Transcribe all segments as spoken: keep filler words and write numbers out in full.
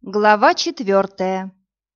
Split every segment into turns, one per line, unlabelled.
Глава четвертая.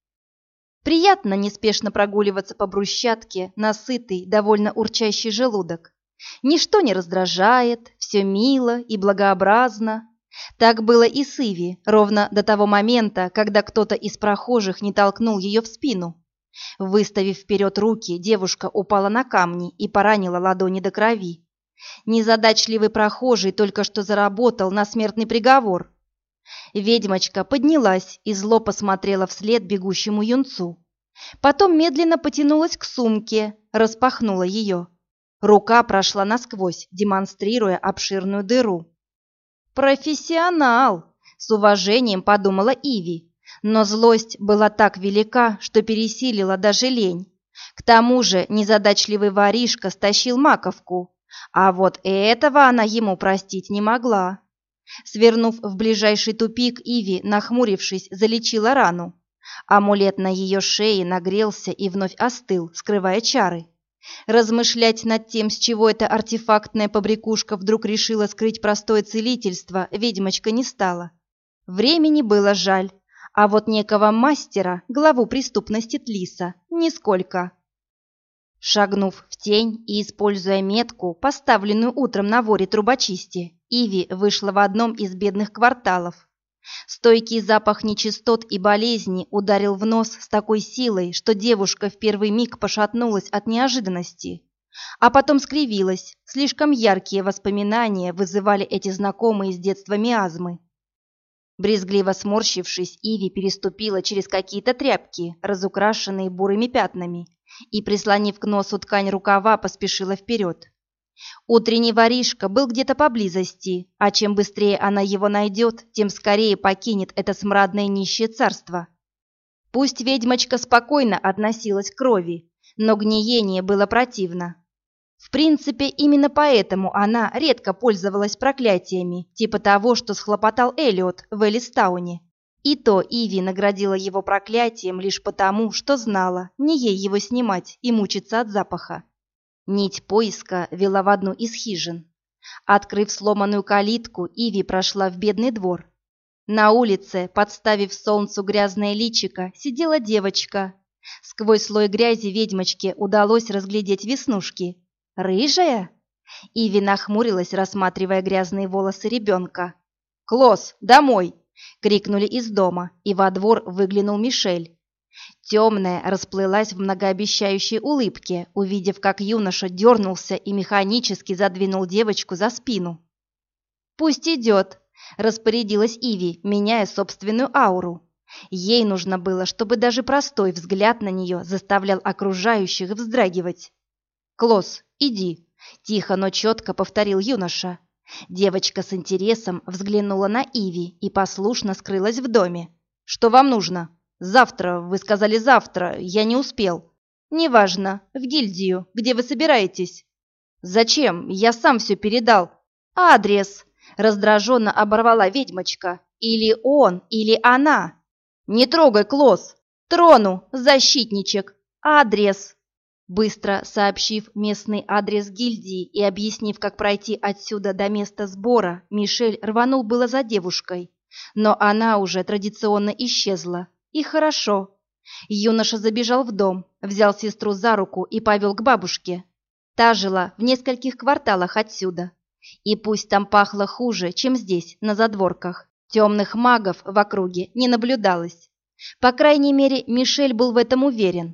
Приятно неспешно прогуливаться по брусчатке на сытый, довольно урчащий желудок. Ничто не раздражает, все мило и благообразно. Так было и с Иви, ровно до того момента, когда кто-то из прохожих не толкнул ее в спину. Выставив вперед руки, девушка упала на камни и поранила ладони до крови. Незадачливый прохожий только что заработал на смертный приговор. Ведьмочка поднялась и зло посмотрела вслед бегущему юнцу. Потом медленно потянулась к сумке, распахнула ее. Рука прошла насквозь, демонстрируя обширную дыру. «Профессионал!» — с уважением подумала Иви, но злость была так велика, что пересилила даже лень. К тому же незадачливый воришка стащил маковку, а вот этого она ему простить не могла. Свернув в ближайший тупик, Иви, нахмурившись, залечила рану. Амулет на ее шее нагрелся и вновь остыл, скрывая чары. Размышлять над тем, с чего эта артефактная побрякушка вдруг решила скрыть простое целительство, ведьмочка не стала. Времени было жаль, а вот некого мастера, главу преступности Тлиса, нисколько. Шагнув в тень и используя метку, поставленную утром на воре трубочисти, Иви вышла в одном из бедных кварталов. Стойкий запах нечистот и болезни ударил в нос с такой силой, что девушка в первый миг пошатнулась от неожиданности, а потом скривилась. Слишком яркие воспоминания вызывали эти знакомые с детства миазмы. Брезгливо сморщившись, Иви переступила через какие-то тряпки, разукрашенные бурыми пятнами, и, прислонив к носу ткань рукава, поспешила вперед. Утренний воришка был где-то поблизости, а чем быстрее она его найдет, тем скорее покинет это смрадное нищее царство. Пусть ведьмочка спокойно относилась к крови, но гниение было противно. В принципе, именно поэтому она редко пользовалась проклятиями, типа того, что схлопотал Эллиот в Элистауне. И то Иви наградила его проклятием лишь потому, что знала, не ей его снимать и мучиться от запаха. Нить поиска вела в одну из хижин. Открыв сломанную калитку, Иви прошла в бедный двор. На улице, подставив солнцу грязное личико, сидела девочка. Сквозь слой грязи ведьмочке удалось разглядеть веснушки. «Рыжая?» Иви нахмурилась, рассматривая грязные волосы ребенка. «Клосс, домой!» — крикнули из дома, и во двор выглянул Мишель. Темная расплылась в многообещающей улыбке, увидев, как юноша дернулся и механически задвинул девочку за спину. «Пусть идет», — распорядилась Иви, меняя собственную ауру. Ей нужно было, чтобы даже простой взгляд на нее заставлял окружающих вздрагивать. «Клосс, иди», — тихо, но четко повторил юноша. Девочка с интересом взглянула на Иви и послушно скрылась в доме. «Что вам нужно?» «Завтра, вы сказали завтра, я не успел». «Неважно, в гильдию, где вы собираетесь?» «Зачем? Я сам все передал». «Адрес!» — раздраженно оборвала ведьмочка. «Или он, или она». «Не трогай, Клосс!» «Трону, защитничек! Адрес!» Быстро сообщив местный адрес гильдии и объяснив, как пройти отсюда до места сбора, Мишель рванул было за девушкой, но она уже традиционно исчезла. И хорошо. Юноша забежал в дом, взял сестру за руку и повел к бабушке. Та жила в нескольких кварталах отсюда. И пусть там пахло хуже, чем здесь, на задворках, темных магов в округе не наблюдалось. По крайней мере, Мишель был в этом уверен.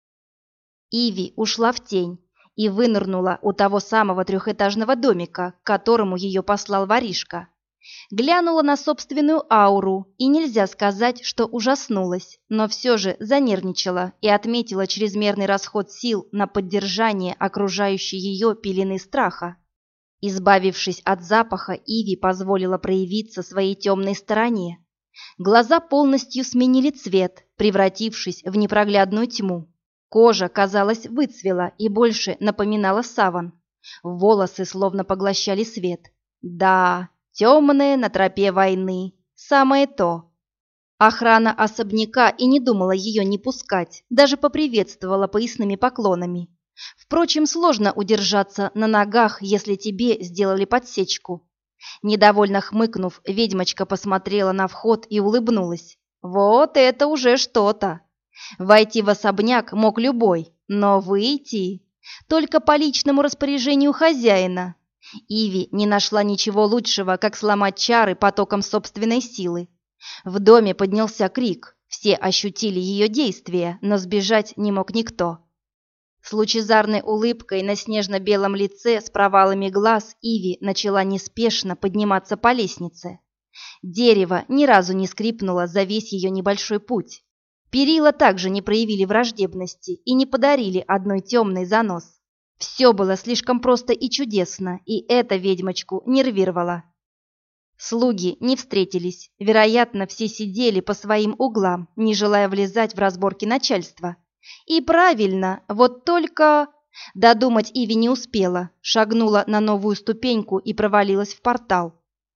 Иви ушла в тень и вынырнула у того самого трехэтажного домика, к которому ее послал воришка. Глянула на собственную ауру, и нельзя сказать, что ужаснулась, но все же занервничала и отметила чрезмерный расход сил на поддержание окружающей ее пелены страха. Избавившись от запаха, Иви позволила проявиться своей темной стороне. Глаза полностью сменили цвет, превратившись в непроглядную тьму. Кожа, казалось, выцвела и больше напоминала саван. Волосы словно поглощали свет. Да, темные на тропе войны. Самое то. Охрана особняка и не думала ее не пускать, даже поприветствовала поясными поклонами. Впрочем, сложно удержаться на ногах, если тебе сделали подсечку. Недовольно хмыкнув, ведьмочка посмотрела на вход и улыбнулась. Вот это уже что-то. Войти в особняк мог любой, но выйти только по личному распоряжению хозяина. Иви не нашла ничего лучшего, как сломать чары потоком собственной силы. В доме поднялся крик, все ощутили ее действия, но сбежать не мог никто. С лучезарной улыбкой на снежно-белом лице с провалами глаз Иви начала неспешно подниматься по лестнице. Дерево ни разу не скрипнуло за весь ее небольшой путь. Перила также не проявили враждебности и не подарили одной темный занос. Все было слишком просто и чудесно, и это ведьмочку нервировало. Слуги не встретились, вероятно, все сидели по своим углам, не желая влезать в разборки начальства. И правильно, вот только... Додумать Иви не успела, шагнула на новую ступеньку и провалилась в портал.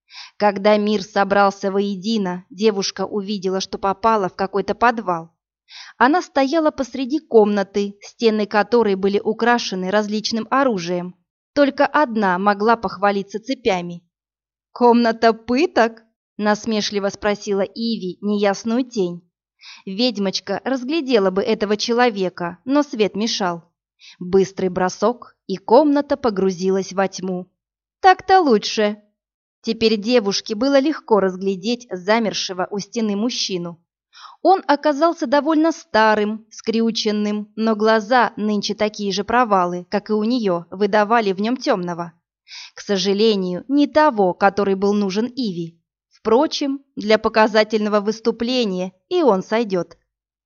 Когда мир собрался воедино, девушка увидела, что попала в какой-то подвал. Она стояла посреди комнаты, стены которой были украшены различным оружием. Только одна могла похвалиться цепями. «Комната пыток?» – насмешливо спросила Иви неясную тень. Ведьмочка разглядела бы этого человека, но свет мешал. Быстрый бросок, и комната погрузилась во тьму. Так-то лучше. Теперь девушке было легко разглядеть замершего у стены мужчину. Он оказался довольно старым, скрюченным, но глаза, нынче такие же провалы, как и у нее, выдавали в нем темного. К сожалению, не того, который был нужен Иви. Впрочем, для показательного выступления и он сойдет.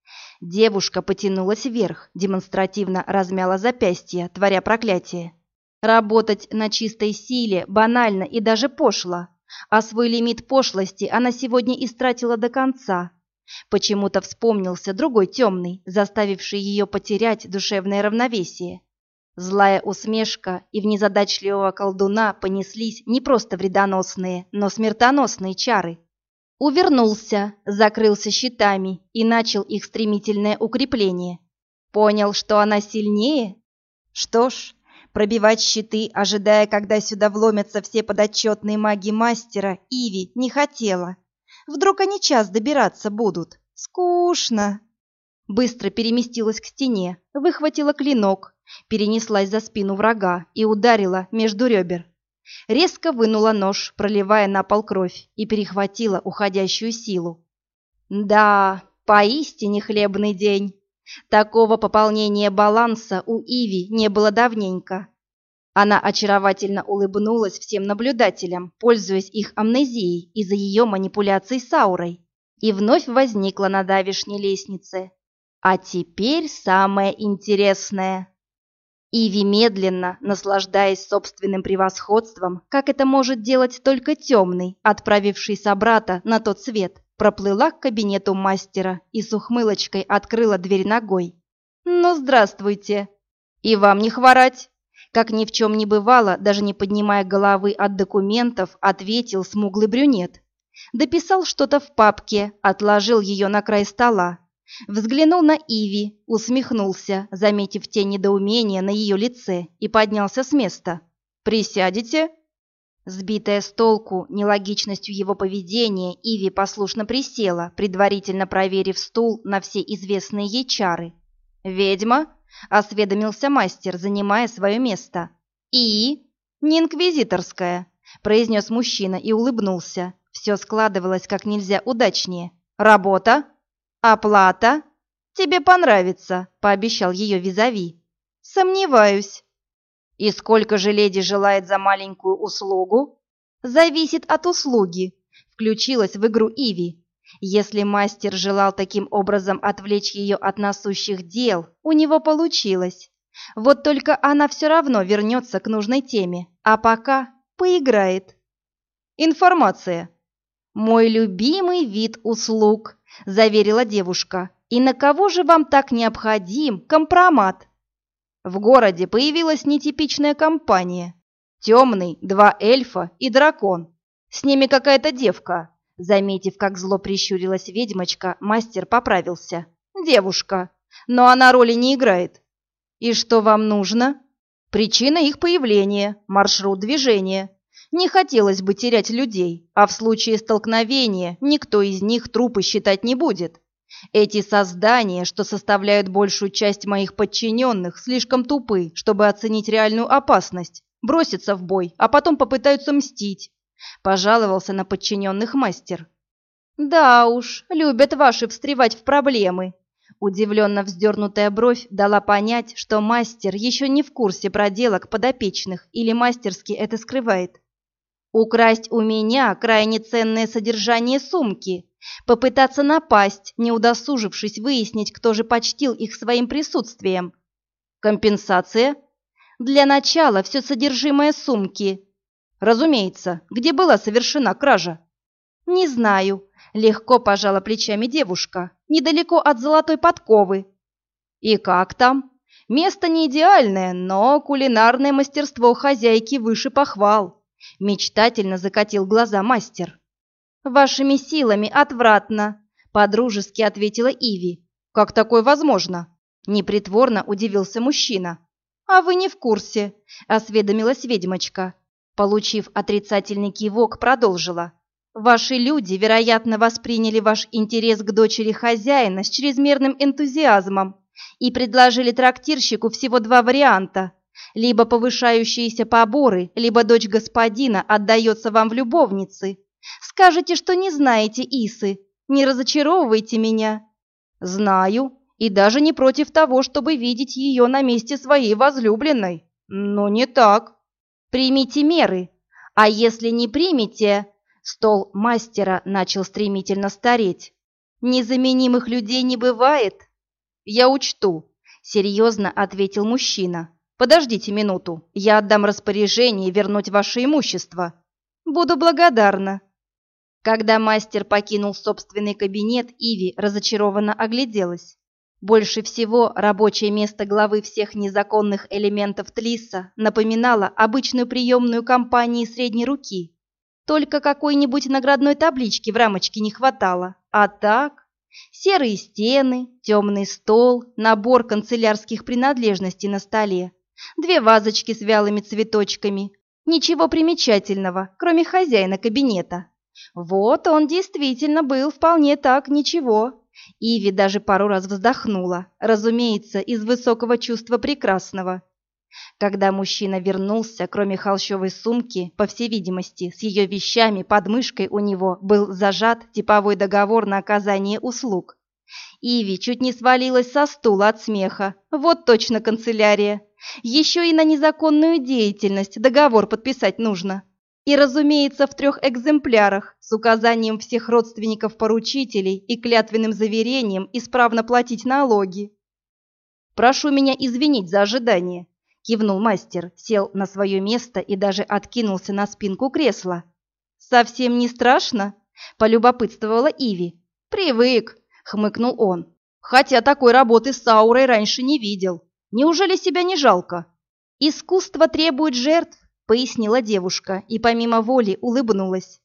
Девушка потянулась вверх, демонстративно размяла запястье, творя проклятие. Работать на чистой силе банально и даже пошло, а свой лимит пошлости она сегодня истратила до конца. Почему-то вспомнился другой темный, заставивший ее потерять душевное равновесие. Злая усмешка и в незадачливого колдуна понеслись не просто вредоносные, но смертоносные чары. Увернулся, закрылся щитами и начал их стремительное укрепление. Понял, что она сильнее? Что ж, пробивать щиты, ожидая, когда сюда вломятся все подотчетные маги мастера, Иви не хотела. Вдруг они час добираться будут? Скучно. Быстро переместилась к стене, выхватила клинок, перенеслась за спину врага и ударила между ребер. Резко вынула нож, проливая на пол кровь, и перехватила уходящую силу. Да, поистине хлебный день. Такого пополнения баланса у Иви не было давненько. Она очаровательно улыбнулась всем наблюдателям, пользуясь их амнезией из-за ее манипуляций с аурой, и вновь возникла на давешней лестнице. А теперь самое интересное. Иви медленно, наслаждаясь собственным превосходством, как это может делать только темный, отправивший собрата на тот свет, проплыла к кабинету мастера и с ухмылочкой открыла дверь ногой. «Ну, здравствуйте! И вам не хворать!» Как ни в чем не бывало, даже не поднимая головы от документов, ответил смуглый брюнет. Дописал что-то в папке, отложил ее на край стола. Взглянул на Иви, усмехнулся, заметив тень недоумения на ее лице, и поднялся с места. «Присядете?» Сбитая с толку нелогичностью его поведения, Иви послушно присела, предварительно проверив стул на все известные ей чары. «Ведьма?» — осведомился мастер, занимая свое место. «И?» «Не инквизиторская», — произнес мужчина и улыбнулся. Все складывалось как нельзя удачнее. «Работа? Оплата? Тебе понравится», — пообещал ее визави. «Сомневаюсь». «И сколько же леди желает за маленькую услугу?» «Зависит от услуги», — включилась в игру Иви. Если мастер желал таким образом отвлечь ее от насущих дел, у него получилось. Вот только она все равно вернется к нужной теме, а пока поиграет. «Информация. Мой любимый вид услуг», — заверила девушка. «И на кого же вам так необходим компромат?» В городе появилась нетипичная компания. Темный, два эльфа и дракон. С ними какая-то девка. Заметив, как зло прищурилась ведьмочка, мастер поправился. «Девушка. Но она роли не играет». «И что вам нужно?» «Причина их появления, маршрут движения. Не хотелось бы терять людей, а в случае столкновения никто из них трупы считать не будет. Эти создания, что составляют большую часть моих подчиненных, слишком тупы, чтобы оценить реальную опасность, бросятся в бой, а потом попытаются мстить», – пожаловался на подчиненных мастер. «Да уж, любят ваши встревать в проблемы». Удивленно вздернутая бровь дала понять, что мастер еще не в курсе проделок подопечных или мастерски это скрывает. «Украсть у меня крайне ценное содержание сумки, попытаться напасть, не удосужившись выяснить, кто же почтил их своим присутствием. Компенсация? Для начала все содержимое сумки. Разумеется, где была совершена кража?» «Не знаю», — легко пожала плечами девушка, «недалеко от Золотой подковы». «И как там? Место не идеальное, но кулинарное мастерство хозяйки выше похвал», — мечтательно закатил глаза мастер. «Вашими силами отвратно», — подружески ответила Иви. «Как такое возможно?» — непритворно удивился мужчина. «А вы не в курсе», — осведомилась ведьмочка. Получив отрицательный кивок, продолжила. «Ваши люди, вероятно, восприняли ваш интерес к дочери хозяина с чрезмерным энтузиазмом и предложили трактирщику всего два варианта. Либо повышающиеся поборы, либо дочь господина отдается вам в любовницы. Скажете, что не знаете Исы. Не разочаровывайте меня». «Знаю, и даже не против того, чтобы видеть ее на месте своей возлюбленной. Но не так. Примите меры. А если не примете...» Стол мастера начал стремительно стареть. «Незаменимых людей не бывает?» «Я учту», — серьезно ответил мужчина. «Подождите минуту, я отдам распоряжение вернуть ваше имущество. Буду благодарна». Когда мастер покинул собственный кабинет, Иви разочарованно огляделась. Больше всего рабочее место главы всех незаконных элементов Тлиса напоминало обычную приемную компании средней руки. Только какой-нибудь наградной таблички в рамочке не хватало. А так, серые стены, темный стол, набор канцелярских принадлежностей на столе, две вазочки с вялыми цветочками. Ничего примечательного, кроме хозяина кабинета. Вот он действительно был вполне так ничего. Иви даже пару раз вздохнула, разумеется, из высокого чувства прекрасного. Когда мужчина вернулся, кроме холщовой сумки, по всей видимости, с ее вещами под мышкой у него был зажат типовой договор на оказание услуг. Иви чуть не свалилась со стула от смеха. Вот точно канцелярия. Еще и на незаконную деятельность договор подписать нужно. И, разумеется, в трех экземплярах, с указанием всех родственников-поручителей и клятвенным заверением исправно платить налоги. «Прошу меня извинить за ожидание», — кивнул мастер, сел на свое место и даже откинулся на спинку кресла. «Совсем не страшно?» — полюбопытствовала Иви. «Привык», — хмыкнул он. «Хотя такой работы с аурой раньше не видел. Неужели себя не жалко?» «Искусство требует жертв», — пояснила девушка и помимо воли улыбнулась.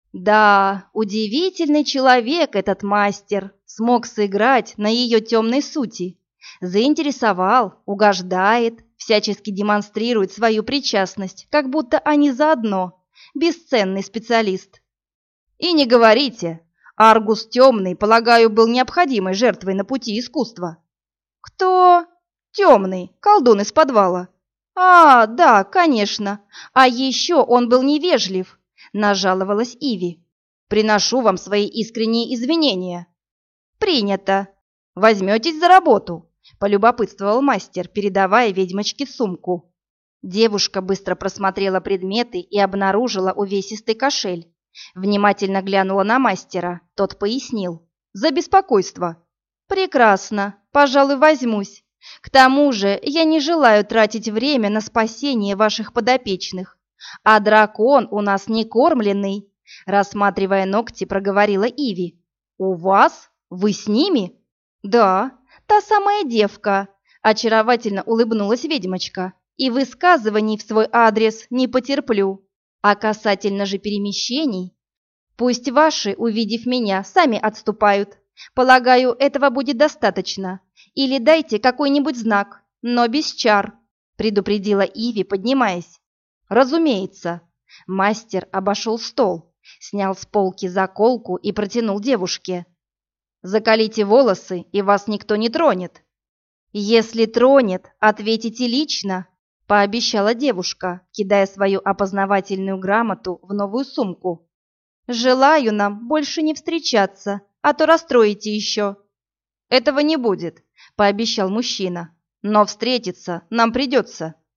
«Да, удивительный человек этот мастер, смог сыграть на ее темной сути. Заинтересовал, угождает, всячески демонстрирует свою причастность, как будто они заодно. Бесценный специалист». «И не говорите, Аргус Темный, полагаю, был необходимой жертвой на пути искусства». «Кто?» «Темный, колдун из подвала». «А, да, конечно. А еще он был невежлив», — нажаловалась Иви. «Приношу вам свои искренние извинения». «Принято. Возьметесь за работу», — полюбопытствовал мастер, передавая ведьмочке сумку. Девушка быстро просмотрела предметы и обнаружила увесистый кошель. Внимательно глянула на мастера, тот пояснил. «За беспокойство». «Прекрасно, пожалуй, возьмусь. К тому же я не желаю тратить время на спасение ваших подопечных. А дракон у нас не кормленный», — рассматривая ногти, проговорила Иви. «У вас? Вы с ними?» «Да, та самая девка», — очаровательно улыбнулась ведьмочка. «И высказываний в свой адрес не потерплю. А касательно же перемещений, пусть ваши, увидев меня, сами отступают. Полагаю, этого будет достаточно. Или дайте какой-нибудь знак, но без чар», — предупредила Иви, поднимаясь. «Разумеется. Мастер обошел стол, снял с полки заколку и протянул девушке. «Заколите волосы, и вас никто не тронет». «Если тронет, ответите лично», — пообещала девушка, кидая свою опознавательную грамоту в новую сумку. «Желаю нам больше не встречаться, а то расстроите еще». «Этого не будет», — пообещал мужчина. «Но встретиться нам придется».